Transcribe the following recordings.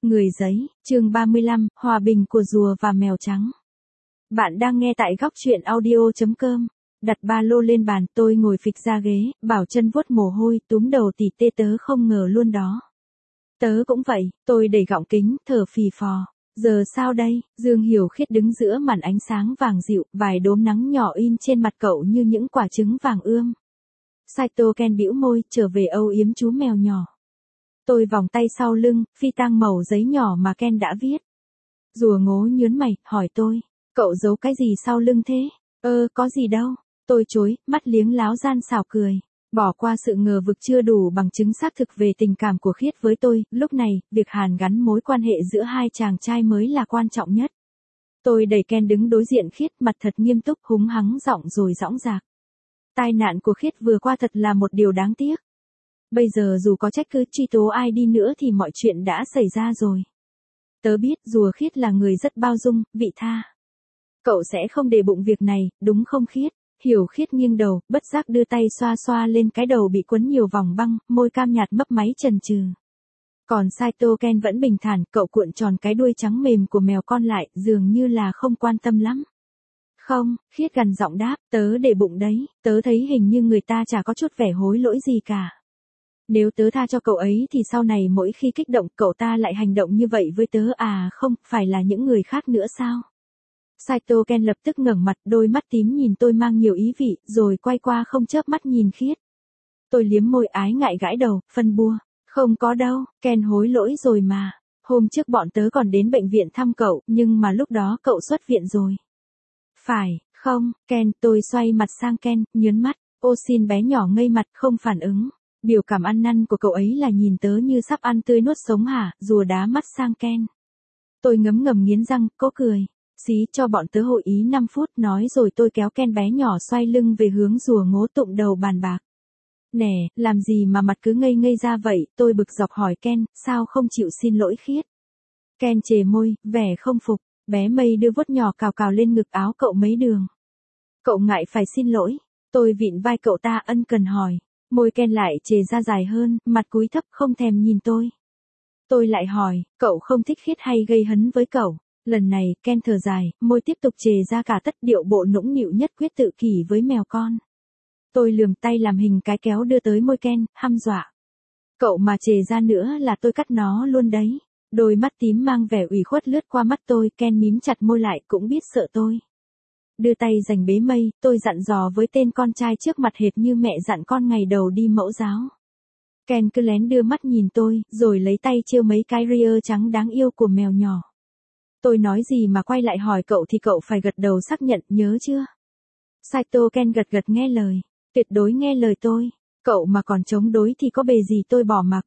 Người giấy, chương 35, Hòa bình của rùa và mèo trắng. Bạn đang nghe tại góc truyện audio.com. Đặt ba lô lên bàn, tôi ngồi phịch ra ghế, bảo chân vuốt mồ hôi, túm đầu tỉ tê, tớ không ngờ luôn đó. Tớ cũng vậy, tôi đẩy gọng kính, thở phì phò. Giờ sao đây? Dương Hiểu Khiết đứng giữa màn ánh sáng vàng dịu, vài đốm nắng nhỏ in trên mặt cậu như những quả trứng vàng ươm. Saito Ken bĩu môi, trở về âu yếm chú mèo nhỏ. Tôi vòng tay sau lưng, phi tang mẩu giấy nhỏ mà Ken đã viết. Rùa ngố nhớn mày, hỏi tôi, cậu giấu cái gì sau lưng thế? Có gì đâu. Tôi chối, mắt liếng láo gian xảo cười. Bỏ qua sự ngờ vực chưa đủ bằng chứng xác thực về tình cảm của Khiết với tôi, lúc này, việc hàn gắn mối quan hệ giữa hai chàng trai mới là quan trọng nhất. Tôi đẩy Ken đứng đối diện Khiết, mặt thật nghiêm túc, húng hắng giọng rồi dõng dạc. Tai nạn của Khiết vừa qua thật là một điều đáng tiếc. Bây giờ dù có trách cứ truy tố ai đi nữa thì mọi chuyện đã xảy ra rồi. Tớ biết rùa Khiết là người rất bao dung, vị tha. Cậu sẽ không để bụng việc này, đúng không Khiết? Hiểu Khiết nghiêng đầu, bất giác đưa tay xoa xoa lên cái đầu bị quấn nhiều vòng băng, môi cam nhạt mấp máy chần chừ. Còn Saito Ken vẫn bình thản, cậu cuộn tròn cái đuôi trắng mềm của mèo con lại, dường như là không quan tâm lắm. Không, Khiết gằn giọng đáp, tớ để bụng đấy, tớ thấy hình như người ta chả có chút vẻ hối lỗi gì cả. Nếu tớ tha cho cậu ấy thì sau này mỗi khi kích động cậu ta lại hành động như vậy với tớ à, không, phải là những người khác nữa sao? Saito Ken lập tức ngẩng mặt, đôi mắt tím nhìn tôi mang nhiều ý vị, rồi quay qua không chớp mắt nhìn Khiết. Tôi liếm môi ái ngại gãi đầu, phân bua. Không có đâu, Ken hối lỗi rồi mà. Hôm trước bọn tớ còn đến bệnh viện thăm cậu, nhưng mà lúc đó cậu xuất viện rồi. Phải, không, Ken, tôi xoay mặt sang Ken, nhớn mắt. Ô xin bé nhỏ ngây mặt không phản ứng. Biểu cảm ăn năn của cậu ấy là nhìn tớ như sắp ăn tươi nuốt sống hả, rùa đá mắt sang Ken. Tôi ngấm ngầm nghiến răng, cố cười. Xí cho bọn tớ hội ý 5 phút nói rồi tôi kéo Ken bé nhỏ xoay lưng về hướng rùa ngố tụng đầu bàn bạc. Nè, làm gì mà mặt cứ ngây ngây ra vậy, tôi bực dọc hỏi Ken, sao không chịu xin lỗi Khiết? Ken chề môi, vẻ không phục, bé mây đưa vuốt nhỏ cào cào lên ngực áo cậu mấy đường. Cậu ngại phải xin lỗi, tôi vịn vai cậu ta ân cần hỏi. Môi Ken lại chề ra dài hơn, mặt cúi thấp không thèm nhìn tôi. Tôi lại hỏi, cậu không thích Khiết hay gây hấn với cậu? Lần này, Ken thở dài, môi tiếp tục chề ra cả tất điệu bộ nũng nịu nhất quyết tự kỷ với mèo con. Tôi lườm tay làm hình cái kéo đưa tới môi Ken, hăm dọa. Cậu mà chề ra nữa là tôi cắt nó luôn đấy. Đôi mắt tím mang vẻ ủy khuất lướt qua mắt tôi, Ken mím chặt môi lại cũng biết sợ tôi. Đưa tay giành bế mây, tôi dặn dò với tên con trai trước mặt hệt như mẹ dặn con ngày đầu đi mẫu giáo. Ken cứ lén đưa mắt nhìn tôi, rồi lấy tay trêu mấy cái ria trắng đáng yêu của mèo nhỏ. Tôi nói gì mà quay lại hỏi cậu thì cậu phải gật đầu xác nhận, nhớ chưa? Saito Ken gật gật nghe lời, tuyệt đối nghe lời tôi, cậu mà còn chống đối thì có bề gì tôi bỏ mặc.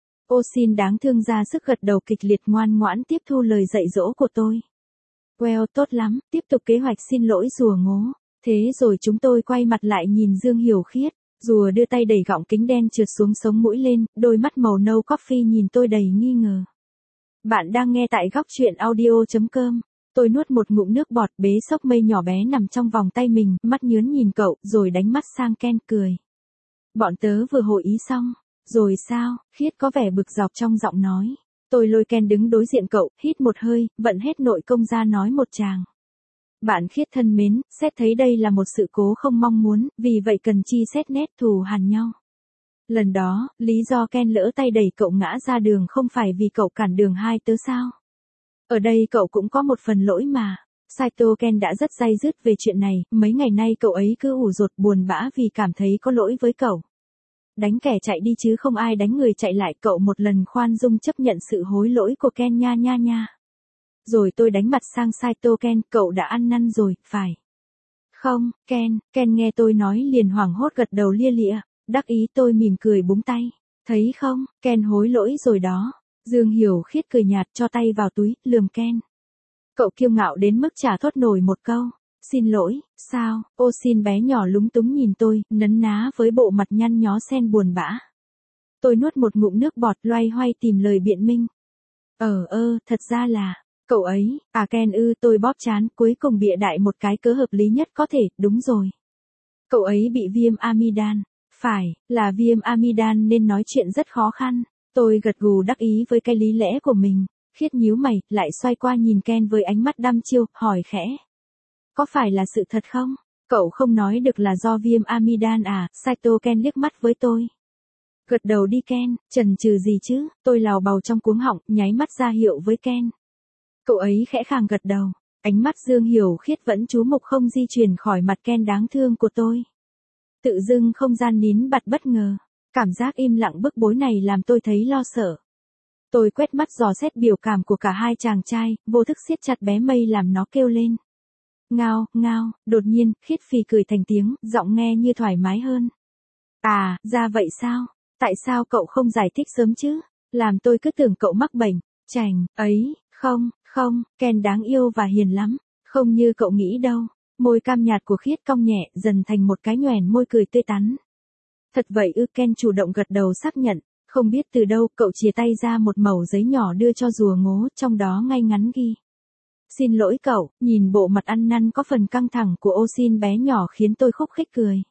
Ô xin đáng thương ra sức gật đầu kịch liệt ngoan ngoãn tiếp thu lời dạy dỗ của tôi. Well, tốt lắm, tiếp tục kế hoạch xin lỗi rùa ngố. Thế rồi chúng tôi quay mặt lại nhìn Dương Hiểu Khiết. Rùa đưa tay đẩy gọng kính đen trượt xuống sống mũi lên, đôi mắt màu nâu coffee nhìn tôi đầy nghi ngờ. Bạn đang nghe tại góc truyện audio.com. Tôi nuốt một ngụm nước bọt, bế xốc mây nhỏ bé nằm trong vòng tay mình, mắt nhớn nhìn cậu, rồi đánh mắt sang Ken cười. Bọn tớ vừa hội ý xong. Rồi sao? Khiết có vẻ bực dọc trong giọng nói. Tôi lôi Ken đứng đối diện cậu, hít một hơi, vận hết nội công ra nói một tràng. Bạn Khiết thân mến, xét thấy đây là một sự cố không mong muốn, vì vậy cần chi xét nét thù hằn nhau. Lần đó, lý do Ken lỡ tay đẩy cậu ngã ra đường không phải vì cậu cản đường hai tớ sao? Ở đây cậu cũng có một phần lỗi mà. Saito Ken đã rất day dứt về chuyện này, mấy ngày nay cậu ấy cứ ủ rột buồn bã vì cảm thấy có lỗi với cậu. Đánh kẻ chạy đi chứ không ai đánh người chạy lại, cậu một lần khoan dung chấp nhận sự hối lỗi của Ken nha nha nha. Rồi tôi đánh mặt sang Saito Ken, cậu đã ăn năn rồi, phải? Không, Ken nghe tôi nói liền hoảng hốt gật đầu lia lịa, đắc ý tôi mỉm cười búng tay. Thấy không, Ken hối lỗi rồi đó. Dương Hiểu Khiết cười nhạt cho tay vào túi, lườm Ken. Cậu kiêu ngạo đến mức chả thốt nổi một câu. Xin lỗi, sao? Ô xin bé nhỏ lúng túng nhìn tôi, nấn ná với bộ mặt nhăn nhó sen buồn bã. Tôi nuốt một ngụm nước bọt loay hoay tìm lời biện minh. Thật ra là, cậu ấy, Ken tôi bóp trán cuối cùng bịa đại một cái cớ hợp lý nhất có thể, đúng rồi. Cậu ấy bị viêm amidan. Phải, là viêm amidan nên nói chuyện rất khó khăn. Tôi gật gù đắc ý với cái lý lẽ của mình. Khiết nhíu mày, lại xoay qua nhìn Ken với ánh mắt đăm chiêu, hỏi khẽ. Có phải là sự thật không? Cậu không nói được là do viêm amidan à? Saito Ken liếc mắt với tôi. Gật đầu đi Ken, chần chừ gì chứ? Tôi lào bào trong cuống họng, nháy mắt ra hiệu với Ken. Cậu ấy khẽ khàng gật đầu. Ánh mắt Dương Hiểu Khiết vẫn chú mục không di chuyển khỏi mặt Ken đáng thương của tôi. Tự dưng không gian nín bặt bất ngờ. Cảm giác im lặng bức bối này làm tôi thấy lo sợ. Tôi quét mắt dò xét biểu cảm của cả hai chàng trai, vô thức siết chặt bé Mây làm nó kêu lên. Ngao, ngao, đột nhiên, Khiết phì cười thành tiếng, giọng nghe như thoải mái hơn. À, ra vậy sao? Tại sao cậu không giải thích sớm chứ? Làm tôi cứ tưởng cậu mắc bệnh. Chành, ấy, không, Ken đáng yêu và hiền lắm. Không như cậu nghĩ đâu. Môi cam nhạt của Khiết cong nhẹ, dần thành một cái nhoẻn môi cười tươi tắn. Thật vậy ư? Ken chủ động gật đầu xác nhận. Không biết từ đâu, cậu chìa tay ra một mẩu giấy nhỏ đưa cho rùa ngố, trong đó ngay ngắn ghi. Xin lỗi cậu, nhìn bộ mặt ăn năn có phần căng thẳng của ô xin bé nhỏ khiến tôi khúc khích cười.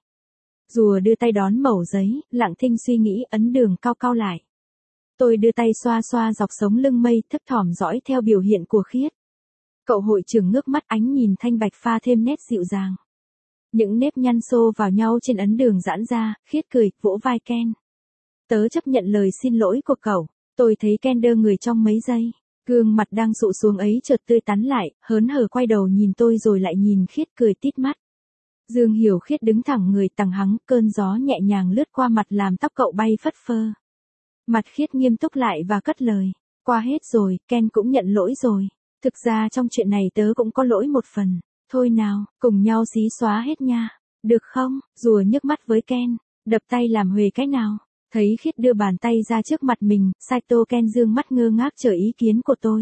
Rùa đưa tay đón mẩu giấy, lặng thinh suy nghĩ, ấn đường cau cau lại. Tôi đưa tay xoa xoa dọc sống lưng Mây, thấp thỏm dõi theo biểu hiện của Khiết. Cậu hội trưởng ngước mắt, ánh nhìn thanh bạch pha thêm nét dịu dàng. Những nếp nhăn xô vào nhau trên ấn đường giãn ra, Khiết cười, vỗ vai Ken. Tớ chấp nhận lời xin lỗi của cậu. Tôi thấy Ken đơ người trong mấy giây. Gương mặt đang sụ xuống ấy chợt tươi tắn lại, hớn hở quay đầu nhìn tôi rồi lại nhìn Khiết cười tít mắt. Dương Hiểu Khiết đứng thẳng người tằng hắng, cơn gió nhẹ nhàng lướt qua mặt làm tóc cậu bay phất phơ. Mặt Khiết nghiêm túc lại và cất lời. Qua hết rồi, Ken cũng nhận lỗi rồi. Thực ra trong chuyện này tớ cũng có lỗi một phần. Thôi nào, cùng nhau xí xóa hết nha. Được không? Rùa nhức mắt với Ken. Đập tay làm huề cái nào. Thấy Khiết đưa bàn tay ra trước mặt mình, Saito Ken dương mắt ngơ ngác chờ ý kiến của tôi.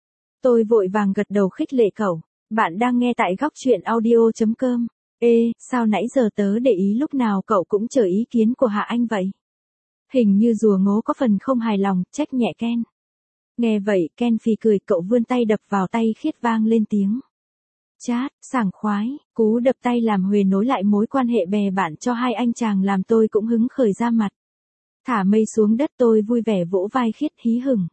Tôi vội vàng gật đầu khích lệ cậu. Bạn đang nghe tại góc truyện audio.com. Ê, sao nãy giờ tớ để ý lúc nào cậu cũng chờ ý kiến của Hạ Anh vậy? Hình như rùa ngố có phần không hài lòng, trách nhẹ Ken. Nghe vậy, Ken phì cười, cậu vươn tay đập vào tay Khiết vang lên tiếng. Chát, sảng khoái, cú đập tay làm huề nối lại mối quan hệ bè bạn cho hai anh chàng làm tôi cũng hứng khởi ra mặt. Thả Mây xuống đất, tôi vui vẻ vỗ vai Khiết hí hửng.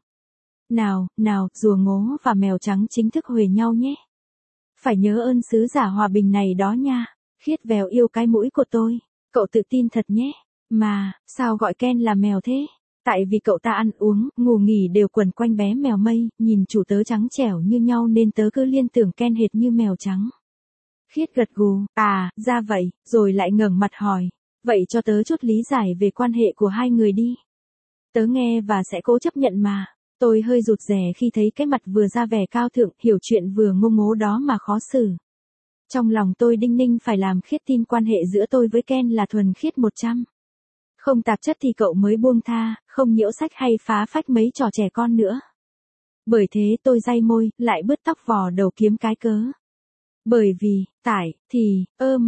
Nào, rùa ngố và mèo trắng chính thức huề nhau nhé. Phải nhớ ơn sứ giả hòa bình này đó nha. Khiết vèo yêu cái mũi của tôi. Cậu tự tin thật nhé. Mà, sao gọi Ken là mèo thế? Tại vì cậu ta ăn uống, ngủ nghỉ đều quẩn quanh bé mèo Mây, nhìn chủ tớ trắng trẻo như nhau nên tớ cứ liên tưởng Ken hệt như mèo trắng. Khiết gật gù, à, ra vậy, rồi lại ngẩng mặt hỏi. Vậy cho tớ chút lý giải về quan hệ của hai người đi. Tớ nghe và sẽ cố chấp nhận mà. Tôi hơi rụt rè khi thấy cái mặt vừa ra vẻ cao thượng, hiểu chuyện vừa ngô ngố đó mà khó xử. Trong lòng tôi đinh ninh phải làm Khiết tin quan hệ giữa tôi với Ken là thuần khiết 100. Không tạp chất thì cậu mới buông tha, không nhiễu sách hay phá phách mấy trò trẻ con nữa. Bởi thế tôi day môi, lại bứt tóc vò đầu kiếm cái cớ. Bởi vì, thì,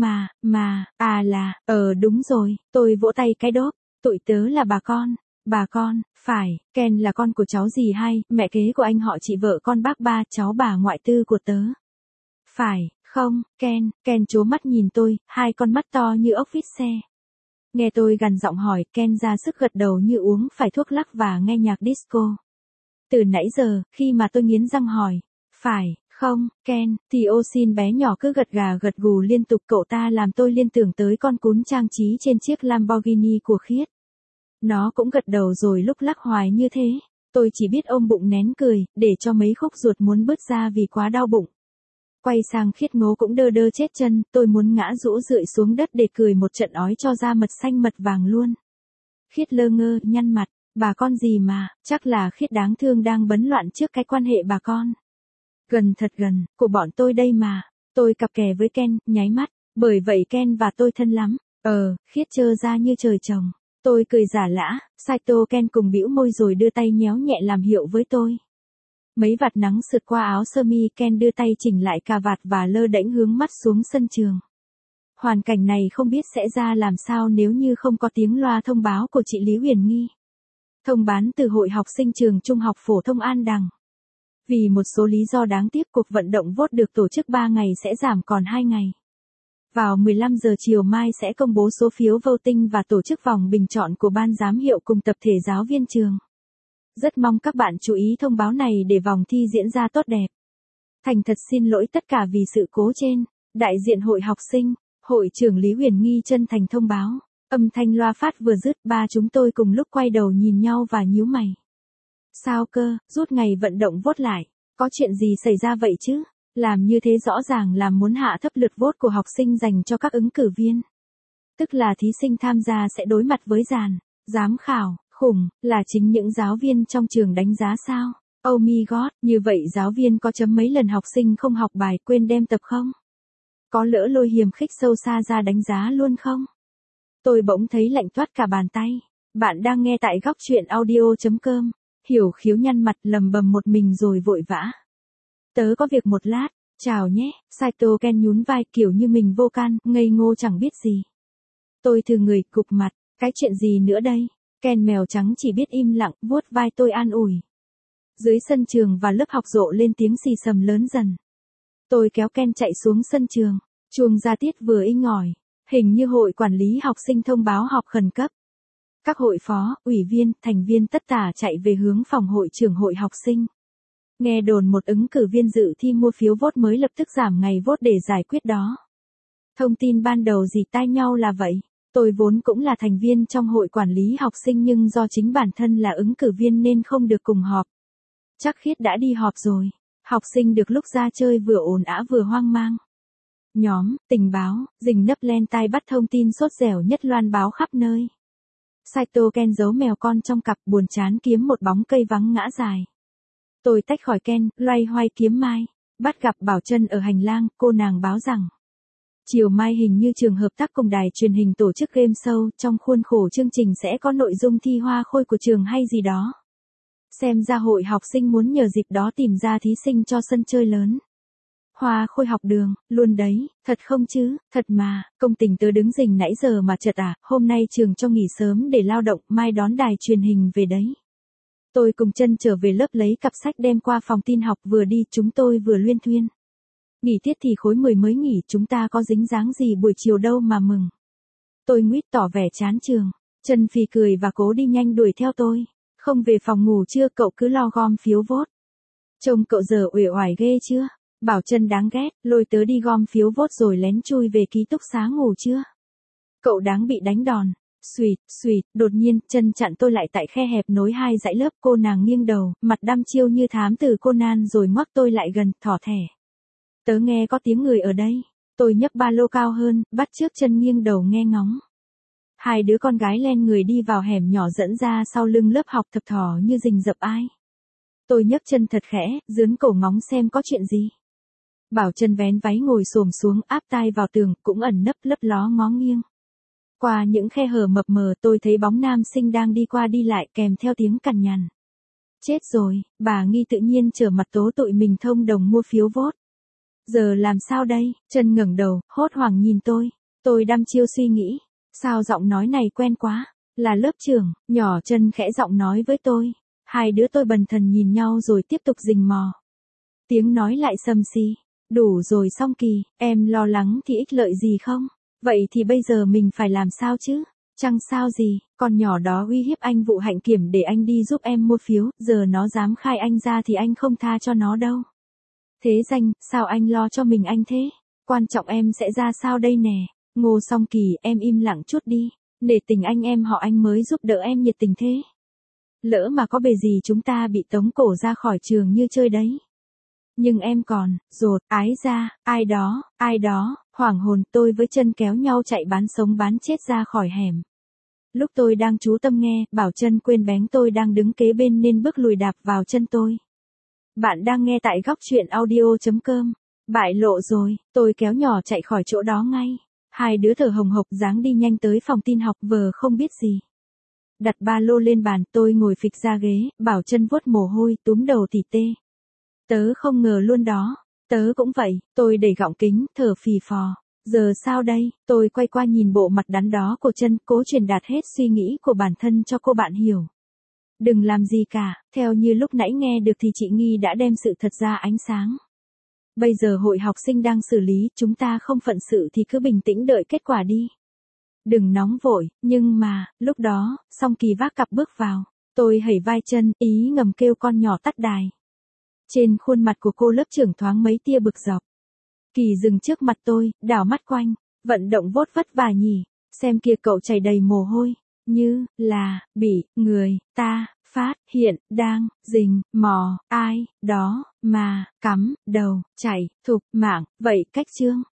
đúng rồi, tôi vỗ tay cái đốp, tụi tớ là bà con, phải, Ken là con của cháu dì hai, mẹ kế của anh họ chị vợ con bác ba, cháu bà ngoại tư của tớ. Phải, không, Ken trố mắt nhìn tôi, hai con mắt to như ốc vít xe. Nghe tôi gằn giọng hỏi, Ken ra sức gật đầu như uống phải thuốc lắc và nghe nhạc disco. Từ nãy giờ, khi mà tôi nghiến răng hỏi, phải, không, Ken, thì ô xin bé nhỏ cứ gật gà gật gù liên tục, cậu ta làm tôi liên tưởng tới con cún trang trí trên chiếc Lamborghini của Khiết. Nó cũng gật đầu rồi lúc lắc hoài như thế, tôi chỉ biết ôm bụng nén cười, để cho mấy khúc ruột muốn bứt ra vì quá đau bụng. Quay sang Khiết ngố cũng đơ đơ chết chân, tôi muốn ngã rũ rượi xuống đất để cười một trận ói cho ra mật xanh mật vàng luôn. Khiết lơ ngơ, nhăn mặt, bà con gì mà, chắc là Khiết đáng thương đang bấn loạn trước cái quan hệ bà con. Gần thật gần, của bọn tôi đây mà. Tôi cặp kè với Ken, nháy mắt, bởi vậy Ken và tôi thân lắm. Khiết trơ ra như trời trồng. Tôi cười giả lã, Saito Ken cùng bĩu môi rồi đưa tay nhéo nhẹ làm hiệu với tôi. Mấy vạt nắng sượt qua áo sơ mi, Ken đưa tay chỉnh lại cà vạt và lơ đễnh hướng mắt xuống sân trường. Hoàn cảnh này không biết sẽ ra làm sao nếu như không có tiếng loa thông báo của chị Lý Huyền Nghi. Thông bán từ Hội học sinh trường Trung học phổ thông An Đằng. Vì một số lý do đáng tiếc, cuộc vận động vote được tổ chức 3 ngày sẽ giảm còn 2 ngày. Vào 15 giờ chiều mai sẽ công bố số phiếu voting và tổ chức vòng bình chọn của ban giám hiệu cùng tập thể giáo viên trường. Rất mong các bạn chú ý thông báo này để vòng thi diễn ra tốt đẹp. Thành thật xin lỗi tất cả vì sự cố trên. Đại diện hội học sinh, hội trưởng Lý Huyền Nghi chân thành thông báo. Âm thanh loa phát vừa dứt, ba chúng tôi cùng lúc quay đầu nhìn nhau và nhíu mày. Sao cơ, rút ngày vận động vote lại. Có chuyện gì xảy ra vậy chứ? Làm như thế rõ ràng là muốn hạ thấp lượt vote của học sinh dành cho các ứng cử viên. Tức là thí sinh tham gia sẽ đối mặt với giám khảo, khủng, là chính những giáo viên trong trường đánh giá sao? Oh my god, như vậy giáo viên có chấm mấy lần học sinh không học bài quên đem tập không? Có lỡ lôi hiềm khích sâu xa ra đánh giá luôn không? Tôi bỗng thấy lạnh toát cả bàn tay. Bạn đang nghe tại góc truyện audio.com. Hiểu khiếu nhăn mặt lầm bầm một mình rồi vội vã. Tớ có việc một lát, chào nhé, Saito Ken nhún vai kiểu như mình vô can, ngây ngô chẳng biết gì. Tôi thừ người, cục mặt, cái chuyện gì nữa đây? Ken mèo trắng chỉ biết im lặng, vuốt vai tôi an ủi. Dưới sân trường và lớp học rộ lên tiếng xì xầm lớn dần. Tôi kéo Ken chạy xuống sân trường, chuông ra tiết vừa inh ỏi, hình như hội quản lý học sinh thông báo họp khẩn cấp. Các hội phó, ủy viên, thành viên tất tả chạy về hướng phòng hội trưởng hội học sinh. Nghe đồn một ứng cử viên dự thi mua phiếu vote mới lập tức giảm ngày vote để giải quyết đó. Thông tin ban đầu dì tai nhau là vậy. Tôi vốn cũng là thành viên trong hội quản lý học sinh nhưng do chính bản thân là ứng cử viên nên không được cùng họp. Chắc Khiết đã đi họp rồi. Học sinh được lúc ra chơi vừa ồn ào vừa hoang mang. Nhóm, tình báo, rình nấp len tai bắt thông tin sốt dẻo nhất loan báo khắp nơi. Saito Ken giấu mèo con trong cặp buồn chán kiếm một bóng cây vắng ngã dài. Tôi tách khỏi Ken, loay hoay kiếm Mai. Bắt gặp Bảo Trân ở hành lang, cô nàng báo rằng. Chiều mai hình như trường hợp tác cùng đài truyền hình tổ chức game show, trong khuôn khổ chương trình sẽ có nội dung thi hoa khôi của trường hay gì đó. Xem ra hội học sinh muốn nhờ dịp đó tìm ra thí sinh cho sân chơi lớn. Hoa khôi học đường, luôn đấy, thật không chứ, thật mà, công tình tớ đứng rình nãy giờ mà chợt à, hôm nay trường cho nghỉ sớm để lao động, mai đón đài truyền hình về đấy. Tôi cùng Chân trở về lớp lấy cặp sách đem qua phòng tin học vừa đi chúng tôi vừa luyên thuyên. Nghỉ tiết thì khối 10 mới nghỉ chúng ta có dính dáng gì buổi chiều đâu mà mừng. Tôi nguýt tỏ vẻ chán trường, Chân phì cười và cố đi nhanh đuổi theo tôi. Không về phòng ngủ chưa cậu cứ lo gom phiếu vote. Trông cậu giờ uể oải ghê chưa? Bảo Chân đáng ghét, lôi tớ đi gom phiếu vote rồi lén chui về ký túc xá ngủ chưa? Cậu đáng bị đánh đòn. Xùyt, đột nhiên, Chân chặn tôi lại tại khe hẹp nối hai dãy lớp cô nàng nghiêng đầu, mặt đăm chiêu như thám tử Conan rồi ngoắc tôi lại gần, thỏ thẻ. Tớ nghe có tiếng người ở đây. Tôi nhấc ba lô cao hơn, bắt chước Chân nghiêng đầu nghe ngóng. Hai đứa con gái len người đi vào hẻm nhỏ dẫn ra sau lưng lớp học thập thỏ như rình rập ai. Tôi nhấc chân thật khẽ, dướn cổ ngóng xem có chuyện gì. Bảo Chân vén váy ngồi xổm xuống áp tai vào tường, cũng ẩn nấp lấp ló ngó nghiêng. Qua những khe hở mập mờ tôi thấy bóng nam sinh đang đi qua đi lại kèm theo tiếng cằn nhằn. Chết rồi, bà Nghi tự nhiên trở mặt tố tụi mình thông đồng mua phiếu vote. Giờ làm sao đây? Chân ngẩng đầu, hốt hoảng nhìn tôi. Tôi đăm chiêu suy nghĩ. Sao giọng nói này quen quá? Là lớp trưởng, nhỏ Chân khẽ giọng nói với tôi. Hai đứa tôi bần thần nhìn nhau rồi tiếp tục rình mò. Tiếng nói lại sầm xì. Đủ rồi Song Kỳ, em lo lắng thì ích lợi gì không? Vậy thì bây giờ mình phải làm sao chứ? Chẳng sao gì, con nhỏ đó uy hiếp anh Vụ Hạnh Kiểm để anh đi giúp em mua phiếu, giờ nó dám khai anh ra thì anh không tha cho nó đâu. Thế danh, sao anh lo cho mình anh thế? Quan trọng em sẽ ra sao đây nè? Ngô Song Kỳ, em im lặng chút đi, để tình anh em họ anh mới giúp đỡ em nhiệt tình thế. Lỡ mà có bề gì chúng ta bị tống cổ ra khỏi trường như chơi đấy. Nhưng em còn, rột, ái ra, ai đó, hoảng hồn tôi với Chân kéo nhau chạy bán sống bán chết ra khỏi hẻm. Lúc tôi đang chú tâm nghe, Bảo Chân quên bén tôi đang đứng kế bên nên bước lùi đạp vào chân tôi. Bạn đang nghe tại góc truyện audio.com. Bại lộ rồi, tôi kéo nhỏ chạy khỏi chỗ đó ngay. Hai đứa thở hồng hộc dáng đi nhanh tới phòng tin học vờ không biết gì. Đặt ba lô lên bàn tôi ngồi phịch ra ghế, Bảo Chân vuốt mồ hôi túm đầu tỉ tê. Tớ không ngờ luôn đó. Tớ cũng vậy, tôi đẩy gọng kính, thở phì phò. Giờ sao đây, tôi quay qua nhìn bộ mặt đắn đó của Chân, cố truyền đạt hết suy nghĩ của bản thân cho cô bạn hiểu. Đừng làm gì cả, theo như lúc nãy nghe được thì chị Nghi đã đem sự thật ra ánh sáng. Bây giờ hội học sinh đang xử lý, chúng ta không phận sự thì cứ bình tĩnh đợi kết quả đi. Đừng nóng vội, nhưng mà, lúc đó, Song Kỳ vác cặp bước vào. Tôi hẩy vai chân, ý ngầm kêu con nhỏ tắt đài. Trên khuôn mặt của cô lớp trưởng thoáng mấy tia bực dọc. Kỳ dừng trước mặt tôi, đảo mắt quanh. Vận động vốt vất vả nhỉ, xem kìa cậu chảy đầy mồ hôi. Như là bị người ta phát hiện đang rình mò ai đó mà cắm đầu chạy thục mạng. Vậy cách chương